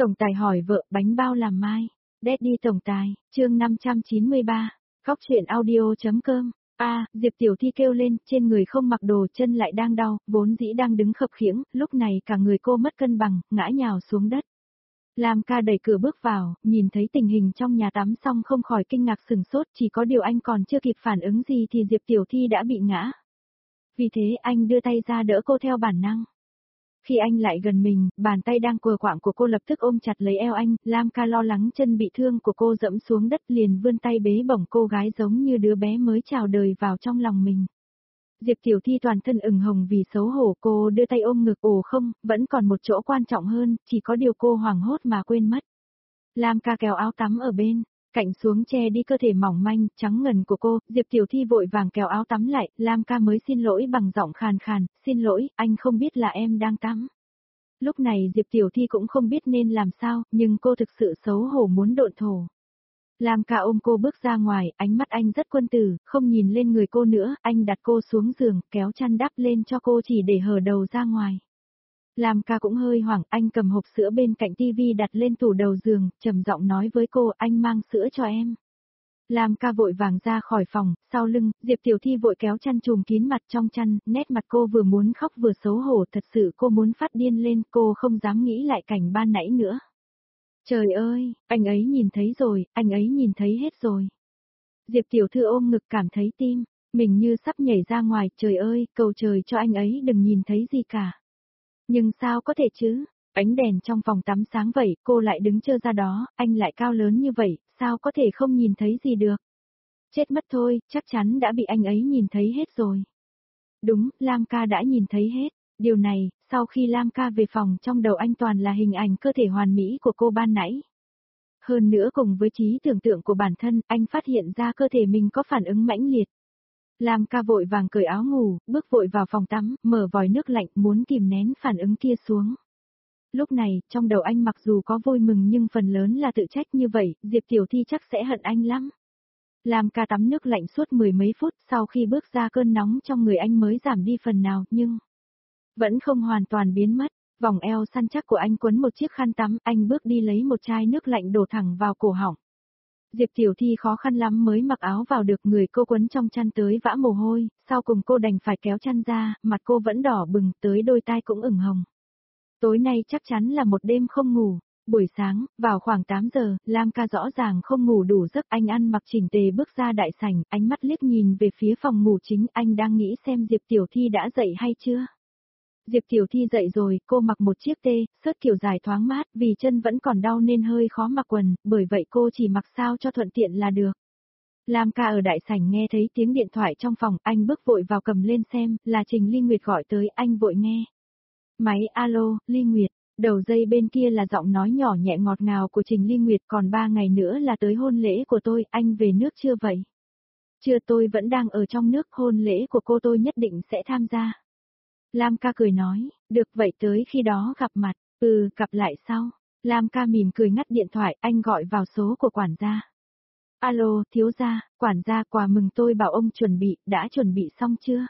Tổng tài hỏi vợ bánh bao làm mai. Daddy tổng tài, chương 593, Cóc truyện audio.com. Diệp Tiểu Thi kêu lên, trên người không mặc đồ, chân lại đang đau, vốn dĩ đang đứng khập khiễng, lúc này cả người cô mất cân bằng, ngã nhào xuống đất. Lam ca đẩy cửa bước vào, nhìn thấy tình hình trong nhà tắm xong không khỏi kinh ngạc sửng sốt, chỉ có điều anh còn chưa kịp phản ứng gì thì Diệp Tiểu Thi đã bị ngã. Vì thế anh đưa tay ra đỡ cô theo bản năng. Khi anh lại gần mình, bàn tay đang quờ quạng của cô lập tức ôm chặt lấy eo anh, Lam ca lo lắng chân bị thương của cô dẫm xuống đất liền vươn tay bế bổng cô gái giống như đứa bé mới chào đời vào trong lòng mình. Diệp Tiểu Thi toàn thân ửng hồng vì xấu hổ, cô đưa tay ôm ngực, ồ không, vẫn còn một chỗ quan trọng hơn, chỉ có điều cô hoảng hốt mà quên mất. Lam ca kéo áo tắm ở bên cạnh xuống che đi cơ thể mỏng manh, trắng ngần của cô, Diệp Tiểu Thi vội vàng kéo áo tắm lại, Lam ca mới xin lỗi bằng giọng khàn khàn, xin lỗi, anh không biết là em đang tắm. Lúc này Diệp Tiểu Thi cũng không biết nên làm sao, nhưng cô thực sự xấu hổ muốn độn thổ. Lam ca ôm cô bước ra ngoài, ánh mắt anh rất quân tử, không nhìn lên người cô nữa, anh đặt cô xuống giường, kéo chăn đắp lên cho cô chỉ để hở đầu ra ngoài. Lam ca cũng hơi hoảng, anh cầm hộp sữa bên cạnh tivi đặt lên tủ đầu giường, trầm giọng nói với cô, anh mang sữa cho em. Lam ca vội vàng ra khỏi phòng, sau lưng, Diệp Tiểu Thi vội kéo chăn trùm kín mặt trong chăn, nét mặt cô vừa muốn khóc vừa xấu hổ, thật sự cô muốn phát điên lên, cô không dám nghĩ lại cảnh ban nãy nữa. Trời ơi, anh ấy nhìn thấy rồi, anh ấy nhìn thấy hết rồi. Diệp Tiểu Thư ôm ngực cảm thấy tim mình như sắp nhảy ra ngoài, trời ơi, cầu trời cho anh ấy đừng nhìn thấy gì cả. Nhưng sao có thể chứ, ánh đèn trong phòng tắm sáng vậy, cô lại đứng trơ ra đó, anh lại cao lớn như vậy, sao có thể không nhìn thấy gì được. Chết mất thôi, chắc chắn đã bị anh ấy nhìn thấy hết rồi. Đúng, Lam ca đã nhìn thấy hết. Điều này, sau khi Lam ca về phòng trong đầu anh toàn là hình ảnh cơ thể hoàn mỹ của cô ban nãy. Hơn nữa cùng với trí tưởng tượng của bản thân, anh phát hiện ra cơ thể mình có phản ứng mãnh liệt. Lam ca vội vàng cởi áo ngủ, bước vội vào phòng tắm, mở vòi nước lạnh muốn kìm nén phản ứng kia xuống. Lúc này, trong đầu anh mặc dù có vui mừng nhưng phần lớn là tự trách như vậy, Diệp Tiểu Thi chắc sẽ hận anh lắm. Lam ca tắm nước lạnh suốt mười mấy phút, sau khi bước ra cơn nóng trong người anh mới giảm đi phần nào, nhưng vẫn không hoàn toàn biến mất. Vòng eo săn chắc của anh quấn một chiếc khăn tắm, anh bước đi lấy một chai nước lạnh đổ thẳng vào cổ họng. Diệp Tiểu Thi khó khăn lắm mới mặc áo vào được, người cô quấn trong chăn tới vã mồ hôi, sau cùng cô đành phải kéo chăn ra, mặt cô vẫn đỏ bừng, tới đôi tai cũng ửng hồng. Tối nay chắc chắn là một đêm không ngủ. Buổi sáng, vào khoảng 8 giờ, Lam ca rõ ràng không ngủ đủ giấc, anh ăn mặc chỉnh tề bước ra đại sảnh, ánh mắt liếc nhìn về phía phòng ngủ chính, anh đang nghĩ xem Diệp Tiểu Thi đã dậy hay chưa. Diệp Tiểu Thi dậy rồi, cô mặc một chiếc sớt kiểu dài thoáng mát, vì chân vẫn còn đau nên hơi khó mặc quần, bởi vậy cô chỉ mặc sao cho thuận tiện là được. Lam ca ở đại sảnh nghe thấy tiếng điện thoại trong phòng, anh bước vội vào cầm lên xem, là Trình Ly Nguyệt gọi tới, anh vội nghe. Máy, alo, Ly Nguyệt, đầu dây bên kia là giọng nói nhỏ nhẹ ngọt ngào của Trình Ly Nguyệt, còn 3 ngày nữa là tới hôn lễ của tôi, anh về nước chưa vậy? Chưa, tôi vẫn đang ở trong nước, hôn lễ của cô tôi nhất định sẽ tham gia. Lam ca cười nói, được vậy tới khi đó gặp mặt, gặp lại sau. Lam ca mỉm cười ngắt điện thoại, anh gọi vào số của quản gia. Alo, thiếu gia, quản gia, quà mừng tôi bảo ông đã chuẩn bị xong chưa?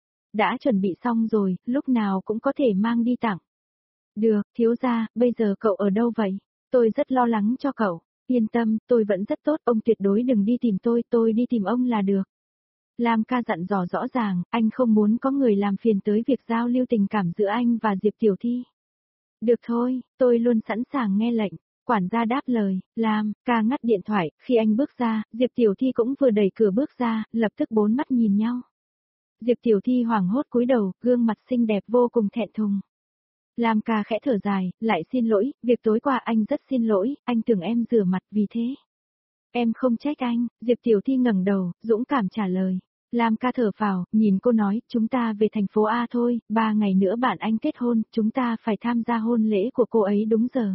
Đã chuẩn bị xong rồi, lúc nào cũng có thể mang đi tặng. Được, thiếu gia, bây giờ cậu ở đâu vậy? Tôi rất lo lắng cho cậu. Yên tâm, tôi vẫn rất tốt, ông tuyệt đối đừng đi tìm tôi đi tìm ông là được. Lam ca dặn dò rõ ràng, anh không muốn có người làm phiền tới việc giao lưu tình cảm giữa anh và Diệp Tiểu Thi. Được thôi, tôi luôn sẵn sàng nghe lệnh. Quản gia đáp lời, Lam ca ngắt điện thoại, khi anh bước ra, Diệp Tiểu Thi cũng vừa đẩy cửa bước ra, lập tức bốn mắt nhìn nhau. Diệp Tiểu Thi hoảng hốt cúi đầu, gương mặt xinh đẹp vô cùng thẹn thùng. Lam ca khẽ thở dài, lại xin lỗi, việc tối qua anh rất xin lỗi, anh tưởng em rửa mặt vì thế. Em không trách anh, Diệp Tiểu Thi ngẩng đầu, dũng cảm trả lời. Lam ca thở phào, nhìn cô nói, chúng ta về thành phố A thôi, 3 ngày nữa bạn anh kết hôn, chúng ta phải tham gia hôn lễ của cô ấy đúng giờ.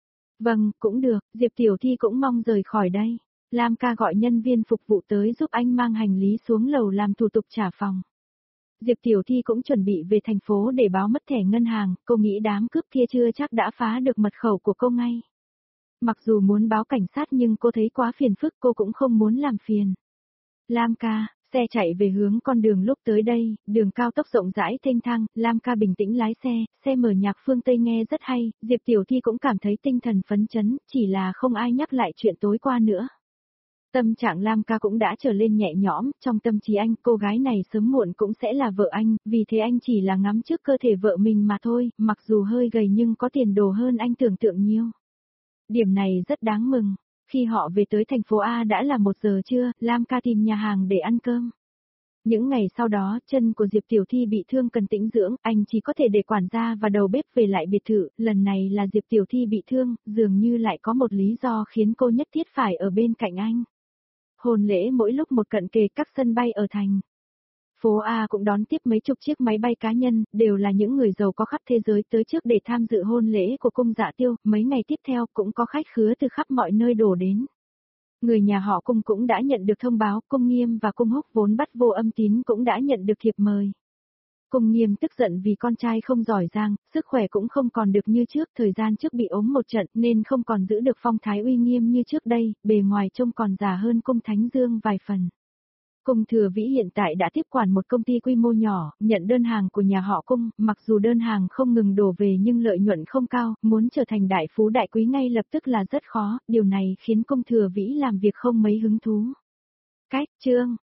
Vâng, cũng được, Diệp Tiểu Thi cũng mong rời khỏi đây. Lam ca gọi nhân viên phục vụ tới giúp anh mang hành lý xuống lầu làm thủ tục trả phòng. Diệp Tiểu Thi cũng chuẩn bị về thành phố để báo mất thẻ ngân hàng, cô nghĩ đám cướp kia chưa chắc đã phá được mật khẩu của cô ngay. Mặc dù muốn báo cảnh sát nhưng cô thấy quá phiền phức, cô cũng không muốn làm phiền. Lam ca, Xe chạy về hướng con đường lúc tới đây, đường cao tốc rộng rãi thênh thang, Lam ca bình tĩnh lái xe mở nhạc phương Tây nghe rất hay, Diệp Tiểu Thi cũng cảm thấy tinh thần phấn chấn, chỉ là không ai nhắc lại chuyện tối qua nữa. Tâm trạng Lam ca cũng đã trở lên nhẹ nhõm, trong tâm trí anh, cô gái này sớm muộn cũng sẽ là vợ anh, vì thế anh chỉ là ngắm trước cơ thể vợ mình mà thôi, mặc dù hơi gầy nhưng có tiền đồ hơn anh tưởng tượng nhiều. Điểm này rất đáng mừng. Khi họ về tới thành phố A đã là 1 giờ trưa, Lam ca tìm nhà hàng để ăn cơm. Những ngày sau đó, chân của Diệp Tiểu Thi bị thương cần tĩnh dưỡng, anh chỉ có thể để quản gia và đầu bếp về lại biệt thự, lần này là Diệp Tiểu Thi bị thương, dường như lại có một lý do khiến cô nhất thiết phải ở bên cạnh anh. Hôn lễ mỗi lúc một cận kề, các sân bay ở thành phố A cũng đón tiếp mấy chục chiếc máy bay cá nhân, đều là những người giàu có khắp thế giới tới trước để tham dự hôn lễ của cung Dạ Tiêu, mấy ngày tiếp theo cũng có khách khứa từ khắp mọi nơi đổ đến. Người nhà họ Cung cũng đã nhận được thông báo, Cung Nghiêm và Cung Húc vốn bắt vô âm tín cũng đã nhận được thiệp mời. Cung Nghiêm tức giận vì con trai không giỏi giang, sức khỏe cũng không còn được như trước, thời gian trước bị ốm một trận nên không còn giữ được phong thái uy nghiêm như trước đây, bề ngoài trông còn già hơn Cung Thánh Dương vài phần. Cung Thừa Vĩ hiện tại đã tiếp quản một công ty quy mô nhỏ, nhận đơn hàng của nhà họ Cung, mặc dù đơn hàng không ngừng đổ về nhưng lợi nhuận không cao, muốn trở thành đại phú đại quý ngay lập tức là rất khó, điều này khiến Cung Thừa Vĩ làm việc không mấy hứng thú. Cách chương